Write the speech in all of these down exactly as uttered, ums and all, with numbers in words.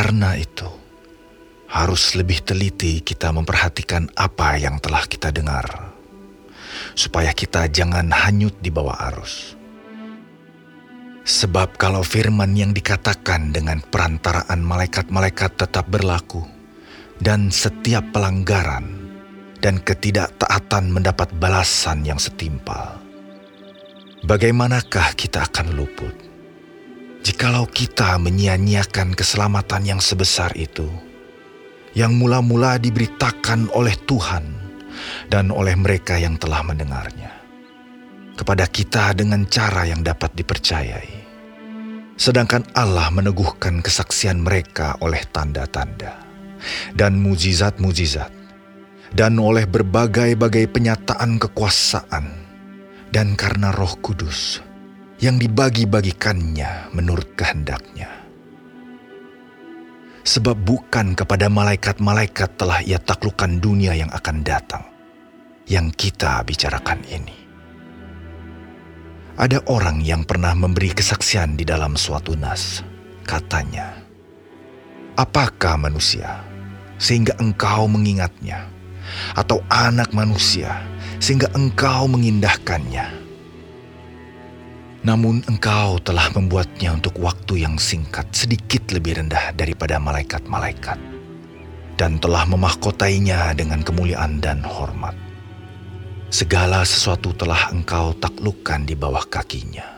Karena itu, harus lebih teliti kita memperhatikan apa yang telah kita dengar, supaya kita jangan hanyut di bawah arus. Sebab kalau firman yang dikatakan dengan perantaraan malaikat-malaikat tetap berlaku, dan setiap pelanggaran dan ketidaktaatan mendapat balasan yang setimpal, bagaimanakah kita akan luput jikalau kita menyia-nyiakan keselamatan yang sebesar itu, yang mula-mula diberitakan oleh Tuhan dan oleh mereka yang telah mendengarnya kepada kita dengan cara yang dapat dipercayai, sedangkan Allah meneguhkan kesaksian mereka oleh tanda-tanda dan mujizat-mujizat, dan oleh berbagai-bagai penyataan kekuasaan, dan karena Roh Kudus yang dibagi-bagikannya menurut kehendaknya. Sebab bukan kepada malaikat-malaikat telah ia taklukkan dunia yang akan datang, yang kita bicarakan ini. Ada orang yang pernah memberi kesaksian di dalam suatu nas. Katanya, "Apakah manusia sehingga engkau mengingatnya, atau anak manusia sehingga engkau mengindahkannya? Namun engkau telah membuatnya untuk waktu yang singkat sedikit lebih rendah daripada malaikat-malaikat, dan telah memahkotainya dengan kemuliaan dan hormat. Segala sesuatu telah engkau taklukkan di bawah kakinya.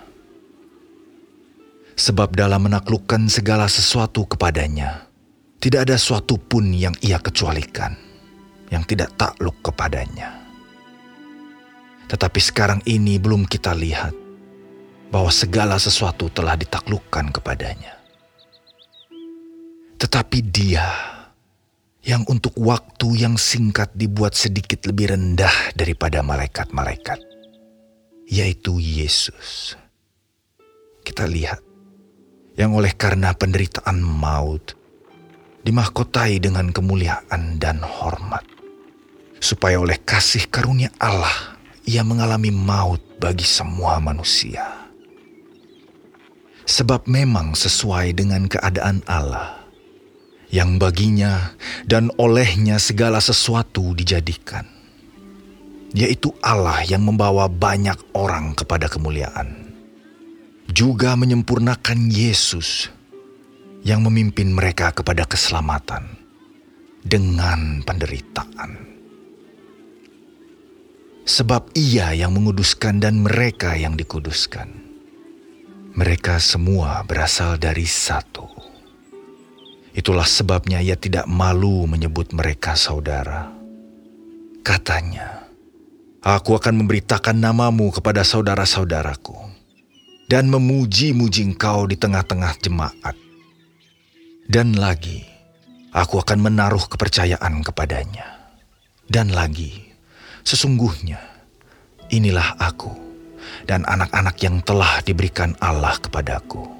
Sebab dalam menaklukkan segala sesuatu kepadanya, tidak ada suatu pun yang ia kecualikan, yang tidak takluk kepadanya. Tetapi sekarang ini belum kita lihat bahwa segala sesuatu telah ditaklukkan kepadanya. Tetapi Dia yang untuk waktu yang singkat dibuat sedikit lebih rendah daripada malaikat-malaikat, yaitu Yesus. Kita lihat, yang oleh karena penderitaan maut, dimahkotai dengan kemuliaan dan hormat, supaya oleh kasih karunia Allah, ia mengalami maut bagi semua manusia. Sebab memang sesuai dengan keadaan Allah, yang baginya dan olehnya segala sesuatu dijadikan, yaitu Allah yang membawa banyak orang kepada kemuliaan, juga menyempurnakan Yesus yang memimpin mereka kepada keselamatan dengan penderitaan. Sebab Ia yang menguduskan dan mereka yang dikuduskan, mereka semua berasal dari satu. Itulah sebabnya Ia tidak malu menyebut mereka saudara. Katanya, "Aku akan memberitakan namamu kepada saudara-saudaraku, dan memuji-muji engkau di tengah-tengah jemaat. Dan lagi, aku akan menaruh kepercayaan kepadanya. Dan lagi, sesungguhnya, inilah aku dan anak-anak yang telah diberikan Allah kepadaku.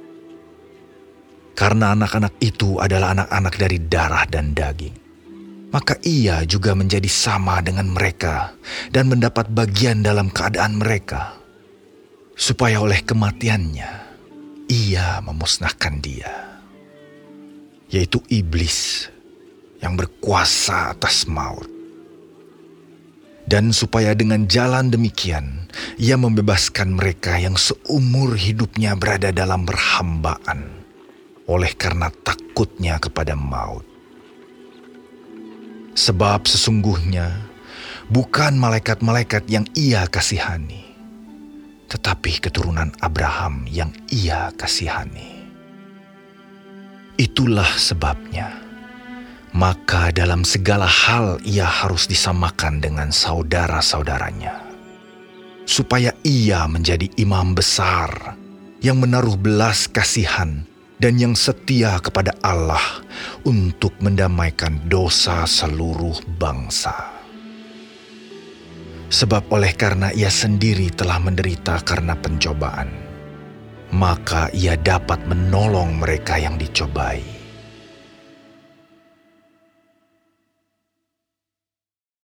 Karena anak-anak itu adalah anak-anak dari darah dan daging, maka ia juga menjadi sama dengan mereka dan mendapat bagian dalam keadaan mereka, supaya oleh kematiannya ia memusnahkan dia, yaitu iblis yang berkuasa atas maut. Dan supaya dengan jalan demikian ia membebaskan mereka yang seumur hidupnya berada dalam perhambaan oleh karena takutnya kepada maut. Sebab sesungguhnya bukan malaikat-malaikat yang ia kasihani, tetapi keturunan Abraham yang ia kasihani. Itulah sebabnya, maka dalam segala hal ia harus disamakan dengan saudara-saudaranya, supaya ia menjadi imam besar yang menaruh belas kasihan dan yang setia kepada Allah untuk mendamaikan dosa seluruh bangsa. Sebab oleh karena ia sendiri telah menderita karena pencobaan, maka ia dapat menolong mereka yang dicobai.